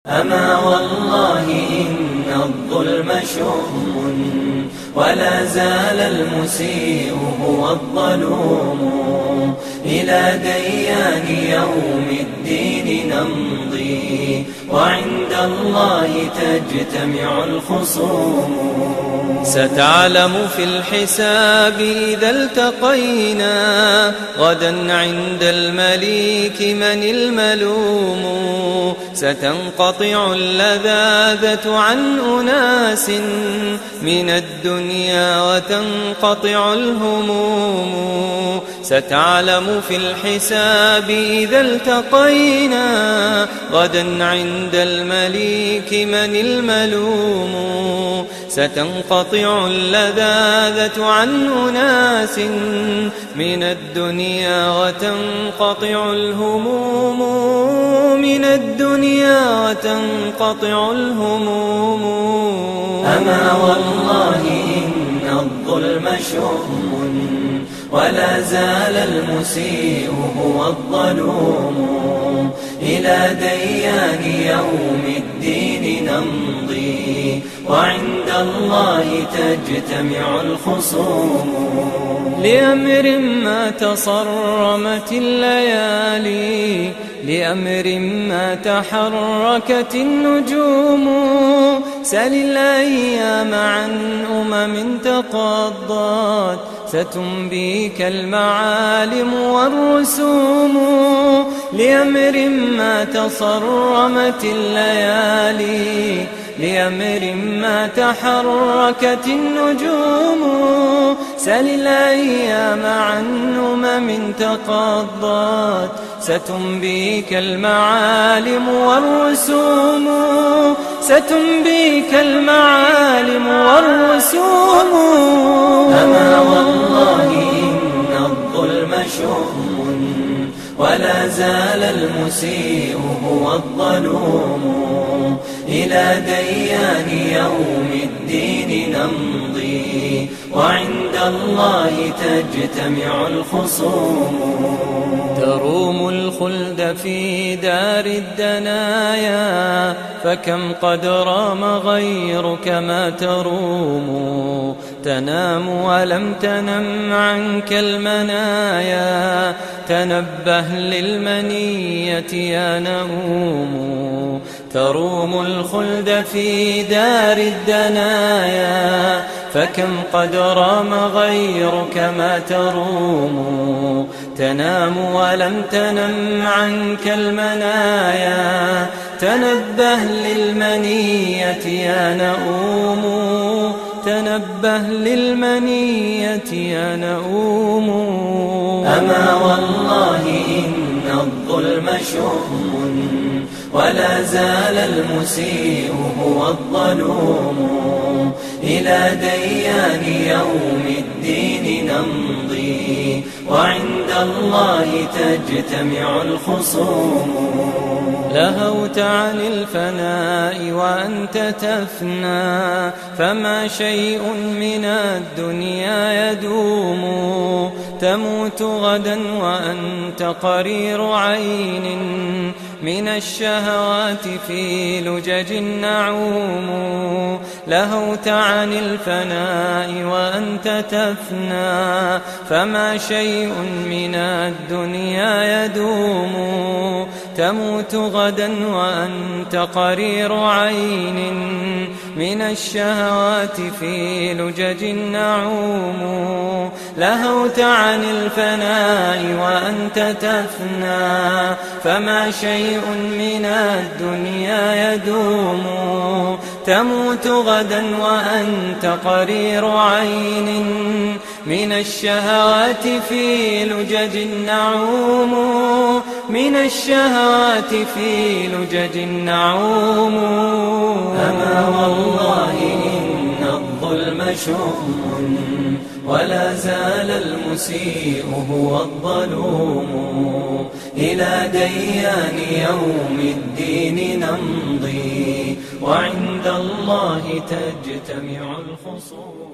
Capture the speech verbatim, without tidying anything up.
أما والله إن الظلم شؤم، ولا زال المسيء هو الظلوم. إلى ديان يوم الدين نمضي، وعند الله تجتمع الخصوم. ستعلم في الحساب إذا التقينا غدا عند المليك من الملوم. ستنقطع اللذاذة عن أناس من الدنيا وتنقطع الهموم. ستعلم في الحساب إذا التقينا غدا عند المليك من الملوم. ستنقطع اللذاذة عن أناس من الدنيا وتنقطع الهموم. من الدنيا وتنقطع الهموم. أما والله إن الظلم شؤم، ولا زال المسيء هو الظلوم. إلى ديان يوم الدين نمضي، وعند الله تجتمع الخصوم. لأمر ما تصرمت الليالي، لأمر ما تحركت النجوم. سل الأيام عن أمم تقضت، ستنبيك المعالم والرسوم. لأمر ما تصرمت الليالي، لأمر ما تحركت النجوم. سل الأيام عن أمم تقضت، ستنبيك المعالم والرسوم. ستنبيك المعالم والرسوم. أما والله إن الظلم شؤم، ولا زال المسيء هو الظلوم. إلى ديان يوم الدين نمضي، وعند الله تجتمع الخصوم. تروم الخلد في دار الدنايا، فكم قد رام غيرك ما تروم. تنام ولم تنم عنك المنايا، تنبه للمنية يا نؤوم. تروم الخلد في دار الدنايا، فكم قد رام غيرك ما تروم. تنام ولم تنم عنك المنايا، تنبه للمنية يا نؤوم. تنبه للمنية يا نؤوم. أما والله إن الظلم شؤم، ولا زال المسيء هو الظلوم. إلى ديان يوم الدين نمضي، وعند الله تجتمع الخصوم. لهوت عن الفناء وأنت تفنى، فما شيء من الدنيا يدوم. تموت غدا وأنت قرير عين، من الشهوات في لجج النعوم. لهوت عن الفناء وأنت تفنى، فما شيء من الدنيا يدوم. تموت غدا وأنت قرير عين، من الشهوات في لجج النعوم. لهوت عن الفناء وأنت تفنى، فما شيء من الدنيا يدوم. تموت غدا وأنت قرير عين، من الشهوات في لجج النعوم. من الشهوات في لجج النعوم. أما والله إن الظلم شؤم، ولا زال المسيء هو الظلوم. إلى ديان يوم الدين نمضي، وعند الله تجتمع الخصوم.